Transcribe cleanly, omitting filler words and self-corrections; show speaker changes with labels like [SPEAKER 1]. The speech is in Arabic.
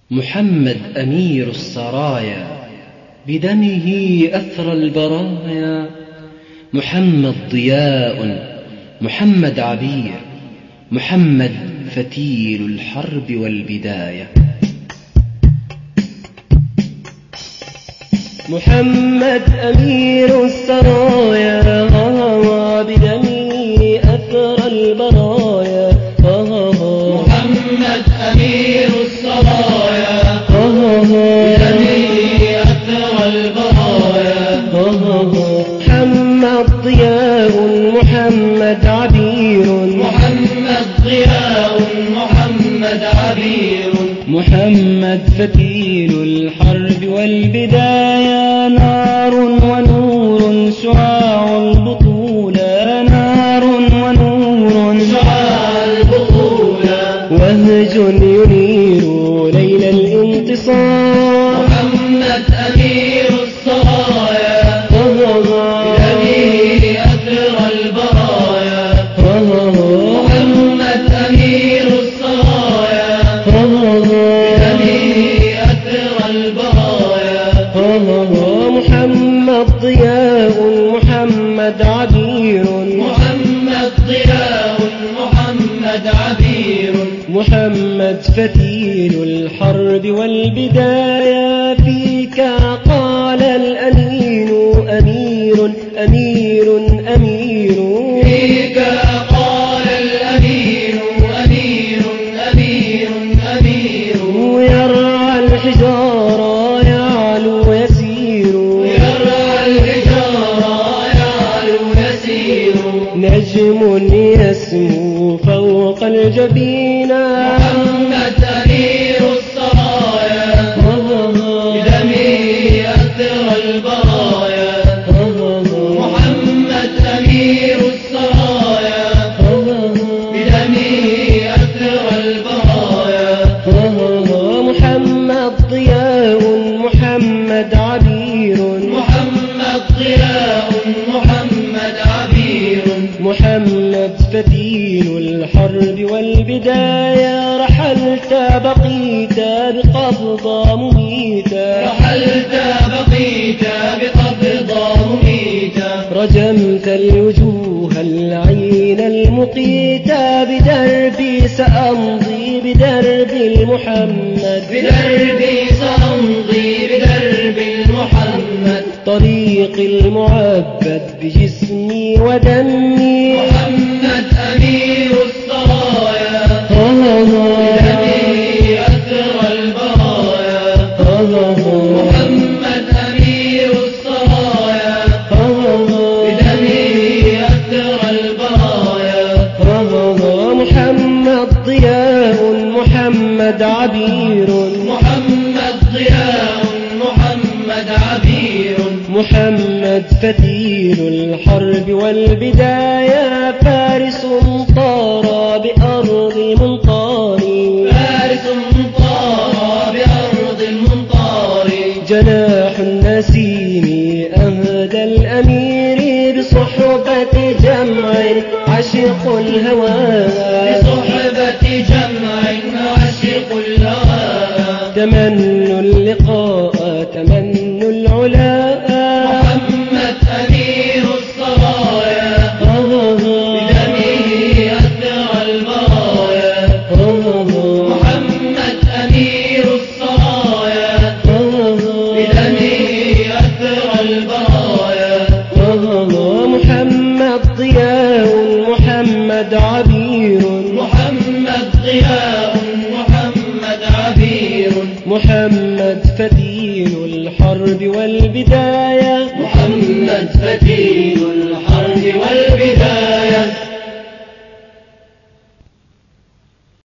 [SPEAKER 1] محمد أمير السرايا بدمه أثرى البرايا. محمد ضياء، محمد عبير، محمد فتيل الحرب والبداية.
[SPEAKER 2] محمد أمير السرايا بدمه أثرى البرايا.
[SPEAKER 3] محمد أمير السرايا بدمه أثرى البرايا.
[SPEAKER 2] محمد ضياء، محمد عبير،
[SPEAKER 3] محمد ضياء، محمد عبير،
[SPEAKER 2] محمد فتيل الحرب والبداية. نار ونور شعاع البطولة، نار ونور
[SPEAKER 3] شعاع البطولة،
[SPEAKER 2] وهج ينير ليل الانتصار.
[SPEAKER 3] محمد أمير السرايا بدمه أثرى البرايا. محمد أمير السرايا بدمه أثرى البرايا.
[SPEAKER 2] محمد ضياء، محمد عبير،
[SPEAKER 3] محمد ضياء، محمد عبير،
[SPEAKER 2] محمد فتيل الحرب والبداية. فيك قال الأمين أمير، أمير، أمير،
[SPEAKER 3] فيك قال الأمين أمير، أمير، أمير،
[SPEAKER 2] يرعى الحجارة يعلو يسير،
[SPEAKER 3] يرعى الحجارة يعلو يسير.
[SPEAKER 2] نجم يسمو فوق الجبينة.
[SPEAKER 3] محمد أمير السرايا بدمه أثرى البرايا. محمد أمير السرايا بدمه أثرى البرايا.
[SPEAKER 2] محمد ضياء، محمد عبير،
[SPEAKER 3] محمد ضياء، محمد عبير،
[SPEAKER 2] محمد فتيل الحرب والبداية. رحلت بقيت بقبضة مميتة،
[SPEAKER 3] رحلت بقيت بقبضة مميتة.
[SPEAKER 2] رجمت الوجوه العين المقيتة. بدربي سأمضي بدرب المحمد،
[SPEAKER 3] بدربي سأمضي بدرب المحمد.
[SPEAKER 2] طريق المعبد بجسمي ودمي.
[SPEAKER 3] محمد أمير السرايا بدمه أثرى البرايا. محمد أمير السرايا بدمه أثرى البرايا.
[SPEAKER 2] محمد ضياء، محمد عبير،
[SPEAKER 3] محمد ضياء، محمد عبير،
[SPEAKER 2] محمد فتيل الحرب والبداية. فارس طار بأرض منقار،
[SPEAKER 3] فارس طار بأرض المنقار.
[SPEAKER 2] جناح النسيم أهدى الأمير. بصحبة جمع عشق الهوى،
[SPEAKER 3] بصحبة جمع عشق الهوى.
[SPEAKER 2] تمنوا اللقاء تمنوا العلا.
[SPEAKER 3] محمد أمير السرايا بدمه أثرى البرايا. محمد أمير السرايا بدمه أثرى البرايا.
[SPEAKER 2] محمد ضياء، محمد عبير،
[SPEAKER 3] محمد ضياء، محمد عبير،
[SPEAKER 2] محمد فتيل الحرب والبداية.